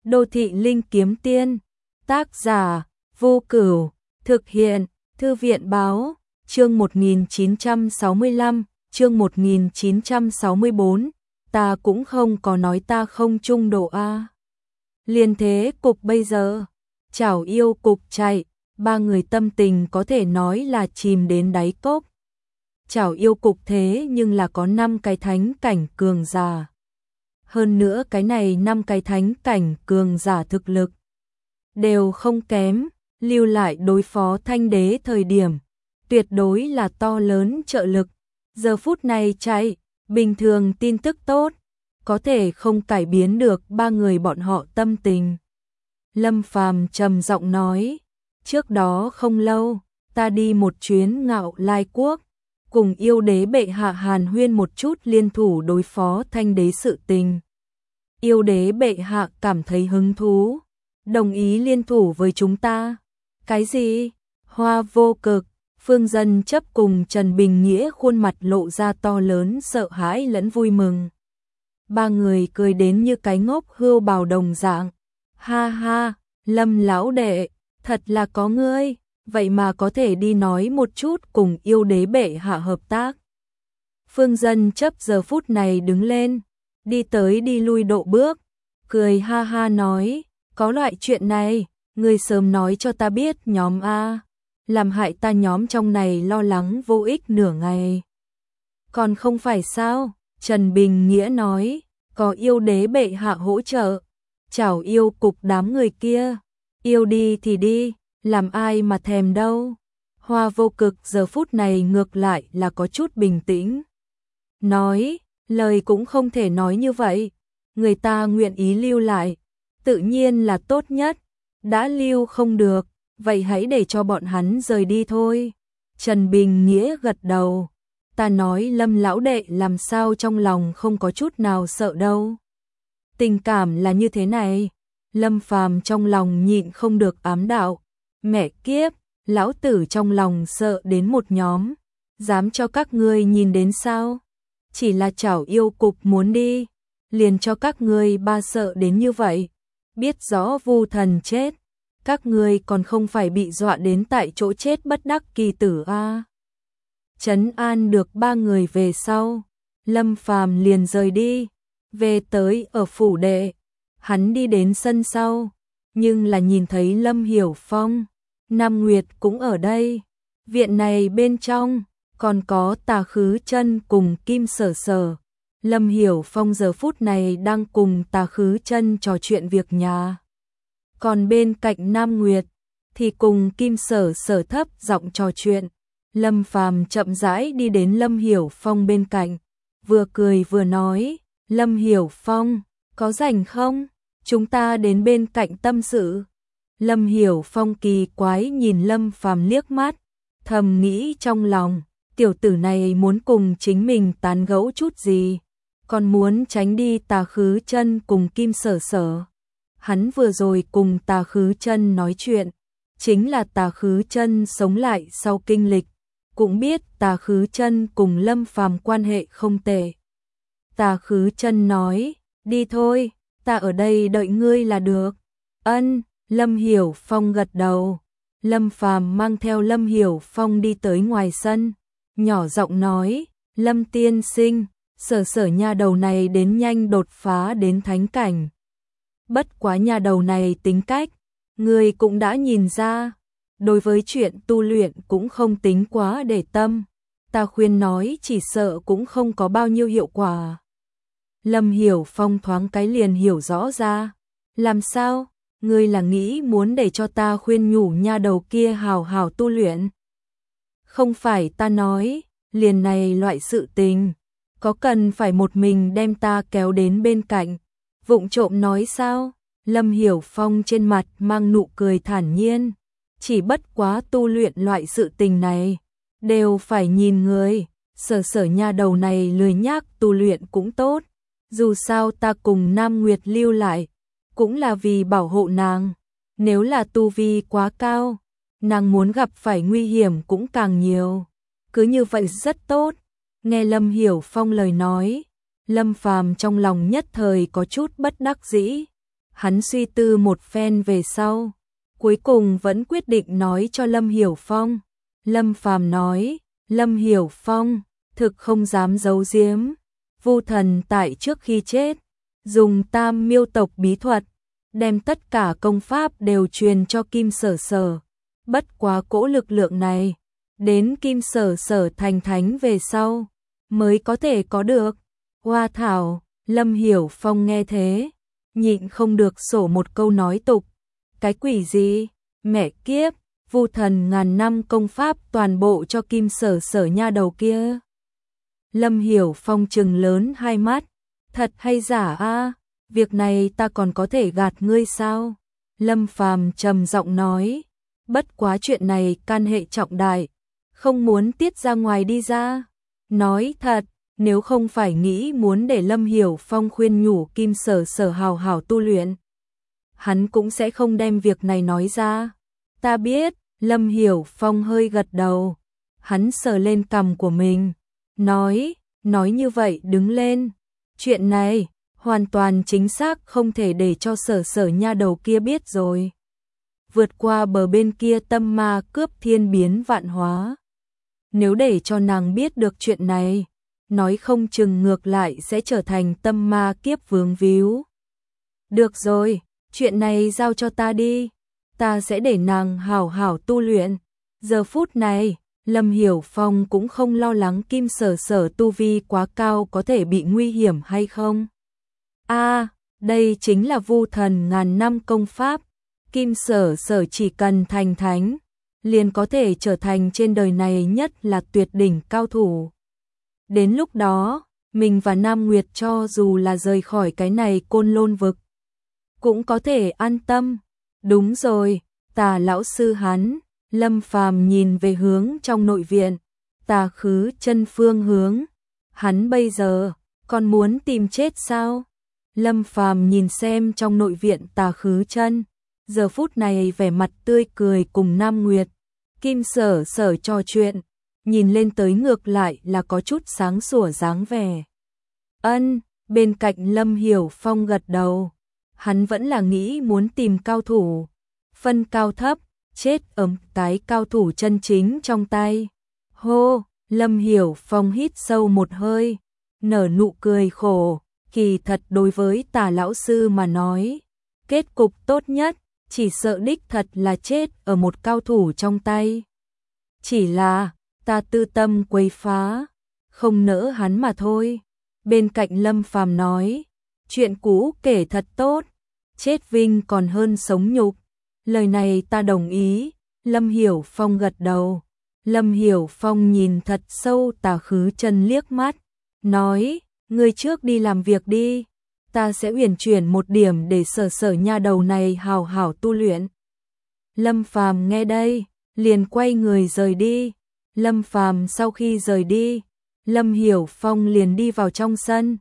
Đô thị linh kiếm tiên, tác giả, Vô Cửu, thực hiện, Thư viện báo, chương 1965, chương 1964, ta cũng không có nói ta không trung độ a. Liên thế cục bây giờ, chảo yêu cục chạy, ba người tâm tình có thể nói là chìm đến đáy cốc. Chảo yêu cục thế nhưng là có 5 cái thánh cảnh cường giả. Hơn nữa cái này 5 cái thánh cảnh cường giả thực lực đều không kém, lưu lại đối phó Thanh Đế thời điểm, tuyệt đối là to lớn trợ lực. Giờ phút này chạy, bình thường tin tức tốt, có thể không cải biến được ba người bọn họ tâm tình. Lâm Phàm trầm giọng nói, trước đó không lâu, ta đi một chuyến Ngạo Lai Quốc, cùng yêu đế bệ hạ hàn huyên một chút liên thủ đối phó Thanh Đế sự tình. Yêu đế bệ hạ cảm thấy hứng thú, đồng ý liên thủ với chúng ta. Cái gì? Hoa Vô Cực, Phương Dân chấp cùng Trần Bình Nghĩa khuôn mặt lộ ra to lớn sợ hãi lẫn vui mừng. Ba người cười đến như cái ngốc hươu bào đồng dạng. Ha ha, Lâm lão đệ, thật là có ngươi, vậy mà có thể đi nói một chút cùng yêu đế bệ hạ hợp tác. Phương Dân chấp giờ phút này đứng lên, đi tới đi lui độ bước, cười ha ha nói, có loại chuyện này, ngươi sớm nói cho ta biết nhóm A, làm hại ta nhóm trong này lo lắng vô ích nửa ngày. Còn không phải sao, Trần Bình Nghĩa nói, có yêu đế bệ hạ hỗ trợ, chảo yêu cục đám người kia, yêu đi thì đi, làm ai mà thèm đâu. Hoa Vô Cực giờ phút này ngược lại là có chút bình tĩnh. Nói, lời cũng không thể nói như vậy, người ta nguyện ý lưu lại, tự nhiên là tốt nhất, đã lưu không được, vậy hãy để cho bọn hắn rời đi thôi. Trần Bình Nghĩa gật đầu, ta nói Lâm lão đệ làm sao trong lòng không có chút nào sợ đâu. Tình cảm là như thế này, Lâm Phàm trong lòng nhịn không được ám đạo, mẹ kiếp, lão tử trong lòng sợ đến một nhóm, dám cho các ngươi nhìn đến sao? Chỉ là chảo yêu cục muốn đi, liền cho các ngươi ba sợ đến như vậy, biết rõ Vu Thần chết, các ngươi còn không phải bị dọa đến tại chỗ chết bất đắc kỳ tử a. Trấn an được ba người về sau, Lâm Phàm liền rời đi, về tới ở phủ đệ, hắn đi đến sân sau, nhưng là nhìn thấy Lâm Hiểu Phong, Nam Nguyệt cũng ở đây, viện này bên trong còn có Tà Khứ Chân cùng Kim Sở Sở. Lâm Hiểu Phong giờ phút này đang cùng Tà Khứ Chân trò chuyện việc nhà. Còn bên cạnh Nam Nguyệt thì cùng Kim Sở Sở thấp giọng trò chuyện. Lâm Phàm chậm rãi đi đến Lâm Hiểu Phong bên cạnh, vừa cười vừa nói, Lâm Hiểu Phong, có rảnh không? Chúng ta đến bên cạnh tâm sự. Lâm Hiểu Phong kỳ quái nhìn Lâm Phàm liếc mắt, thầm nghĩ trong lòng, tiểu tử này muốn cùng chính mình tán gẫu chút gì, còn muốn tránh đi Tà Khứ Chân cùng Kim Sở Sở. Hắn vừa rồi cùng Tà Khứ Chân nói chuyện, chính là Tà Khứ Chân sống lại sau kinh lịch, cũng biết Tà Khứ Chân cùng Lâm Phàm quan hệ không tệ. Tà Khứ Chân nói, đi thôi, ta ở đây đợi ngươi là được. Ân, Lâm Hiểu Phong gật đầu. Lâm Phàm mang theo Lâm Hiểu Phong đi tới ngoài sân, nhỏ giọng nói, Lâm tiên sinh, Sở Sở nha đầu này đến nhanh đột phá đến thánh cảnh. Bất quá nha đầu này tính cách, người cũng đã nhìn ra, đối với chuyện tu luyện cũng không tính quá để tâm, ta khuyên nói chỉ sợ cũng không có bao nhiêu hiệu quả. Lâm Hiểu Phong thoáng cái liền hiểu rõ ra, làm sao, ngươi là nghĩ muốn để cho ta khuyên nhủ nha đầu kia hào hào tu luyện? Không phải ta nói, liền này loại sự tình, có cần phải một mình đem ta kéo đến bên cạnh, vụng trộm nói sao? Lâm Hiểu Phong trên mặt mang nụ cười thản nhiên, chỉ bất quá tu luyện loại sự tình này, đều phải nhìn người, Sở Sở nha đầu này lười nhác tu luyện cũng tốt, dù sao ta cùng Nam Nguyệt lưu lại, cũng là vì bảo hộ nàng, nếu là tu vi quá cao, nàng muốn gặp phải nguy hiểm cũng càng nhiều, cứ như vậy rất tốt. Nghe Lâm Hiểu Phong lời nói, Lâm Phàm trong lòng nhất thời có chút bất đắc dĩ, Hắn suy tư một phen về sau, cuối cùng vẫn quyết định nói cho Lâm Hiểu Phong. Lâm Phàm nói, Lâm Hiểu Phong, thực không dám giấu giếm, Vu Thần tại trước khi chết, dùng Tam Miêu tộc bí thuật, đem tất cả công pháp đều truyền cho Kim Sở Sở. Bất quá cỗ lực lượng này, đến Kim Sở Sở thành thánh về sau, mới có thể có được. Hoa thảo, Lâm Hiểu Phong nghe thế, nhịn không được sổ một câu nói tục. Cái quỷ gì, mẹ kiếp, Vu Thần ngàn năm công pháp toàn bộ cho Kim Sở Sở nha đầu kia. Lâm Hiểu Phong trừng lớn hai mắt, thật hay giả a? Việc này ta còn có thể gạt ngươi sao? Lâm Phàm trầm giọng nói, bất quá chuyện này can hệ trọng đại, không muốn tiết ra ngoài đi ra. Nói thật, nếu không phải nghĩ muốn để Lâm Hiểu Phong khuyên nhủ Kim Sở Sở hào hảo tu luyện, hắn cũng sẽ không đem việc này nói ra. Ta biết, Lâm Hiểu Phong hơi gật đầu, hắn sờ lên cằm của mình, nói như vậy đứng lên. Chuyện này, hoàn toàn chính xác không thể để cho Sở Sở nha đầu kia biết rồi. Vượt qua bờ bên kia tâm ma cướp thiên biến vạn hóa. Nếu để cho nàng biết được chuyện này, nói không chừng ngược lại sẽ trở thành tâm ma kiếp vướng víu. Được rồi, chuyện này giao cho ta đi, ta sẽ để nàng hảo hảo tu luyện. Giờ phút này, Lâm Hiểu Phong cũng không lo lắng Kim Sở Sở tu vi quá cao có thể bị nguy hiểm hay không. Đây chính là Vu Thần ngàn năm công pháp, Kim Sở Sở chỉ cần thành thánh, liền có thể trở thành trên đời này nhất là tuyệt đỉnh cao thủ. Đến lúc đó, mình và Nam Nguyệt cho dù là rời khỏi cái này Côn Lôn vực, cũng có thể an tâm. Đúng rồi, Tà lão sư hắn. Lâm Phàm nhìn về hướng trong nội viện, Tà Khứ Chân phương hướng. Hắn bây giờ còn muốn tìm chết sao? Lâm Phàm nhìn xem trong nội viện Tà Khứ Chân, giờ phút này vẻ mặt tươi cười cùng Nam Nguyệt, Kim Sở Sở trò chuyện, nhìn lên tới ngược lại là có chút sáng sủa dáng vẻ. Bên cạnh Lâm Hiểu Phong gật đầu, hắn vẫn là nghĩ muốn tìm cao thủ, phân cao thấp, chết ấm cái cao thủ chân chính trong tay. Hô, Lâm Hiểu Phong hít sâu một hơi, nở nụ cười khổ, kỳ thật đối với Tà lão sư mà nói, kết cục tốt nhất, chỉ sợ đích thật là chết ở một cao thủ trong tay. Chỉ là, ta tư tâm quấy phá, không nỡ hắn mà thôi. Bên cạnh Lâm Phàm nói, chuyện cũ kể thật tốt, chết vinh còn hơn sống nhục. Lời này ta đồng ý. Lâm Hiểu Phong gật đầu. Lâm Hiểu Phong nhìn thật sâu Tà Khứ Chân liếc mắt, nói, ngươi trước đi làm việc đi, ta sẽ uyển chuyển một điểm để Sở Sở nha đầu này hào hảo tu luyện. Lâm Phàm nghe đây, liền quay người rời đi. Lâm Phàm sau khi rời đi, Lâm Hiểu Phong liền đi vào trong sân.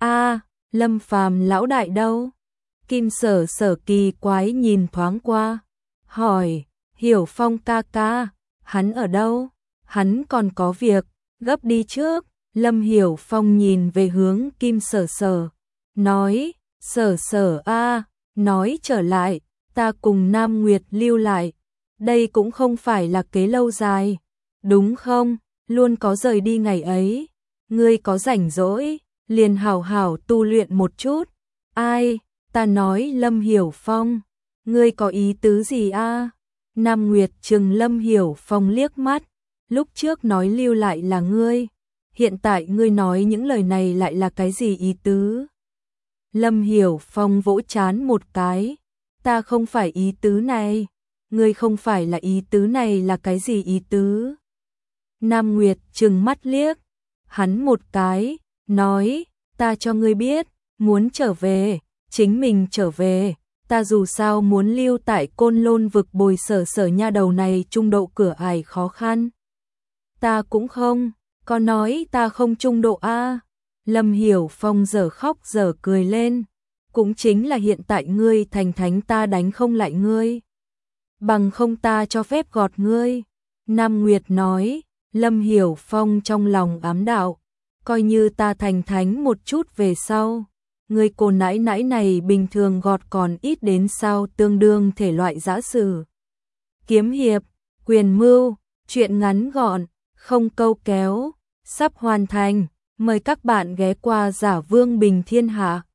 Lâm Phàm lão đại đâu? Kim Sở Sở kỳ quái nhìn thoáng qua, hỏi, Hiểu Phong ca ca, hắn ở đâu? Hắn còn có việc, gấp đi trước. Lâm Hiểu Phong nhìn về hướng Kim Sở Sở, nói, Sở Sở nói trở lại, ta cùng Nam Nguyệt lưu lại, đây cũng không phải là kế lâu dài, đúng không? Luôn có rời đi ngày ấy, ngươi có rảnh rỗi, liền hảo hảo tu luyện một chút. Ta nói Lâm Hiểu Phong, ngươi có ý tứ gì a? Nam Nguyệt trừng Lâm Hiểu Phong liếc mắt, lúc trước nói lưu lại là ngươi, hiện tại ngươi nói những lời này lại là cái gì ý tứ? Lâm Hiểu Phong vỗ trán một cái, ta không phải ý tứ này, ngươi không phải là ý tứ này là cái gì ý tứ? Nam Nguyệt trừng mắt liếc, hắn một cái, nói, ta cho ngươi biết, muốn trở về, chính mình trở về, ta dù sao muốn lưu tại Côn Lôn vực bồi Sở Sở nha đầu này trung độ cửa ải khó khăn. Ta cũng không, có nói ta không trung độ a? Lâm Hiểu Phong giờ khóc giờ cười lên, cũng chính là hiện tại ngươi thành thánh ta đánh không lại ngươi, bằng không ta cho phép gọt ngươi. Nam Nguyệt nói. Lâm Hiểu Phong trong lòng ám đạo, coi như ta thành thánh một chút về sau, người cô nãi nãi này bình thường gọt còn ít đến sao, tương đương thể loại giã sử. Kiếm hiệp, quyền mưu, chuyện ngắn gọn, không câu kéo, sắp hoàn thành. Mời các bạn ghé qua Giả Vương Bình Thiên Hạ.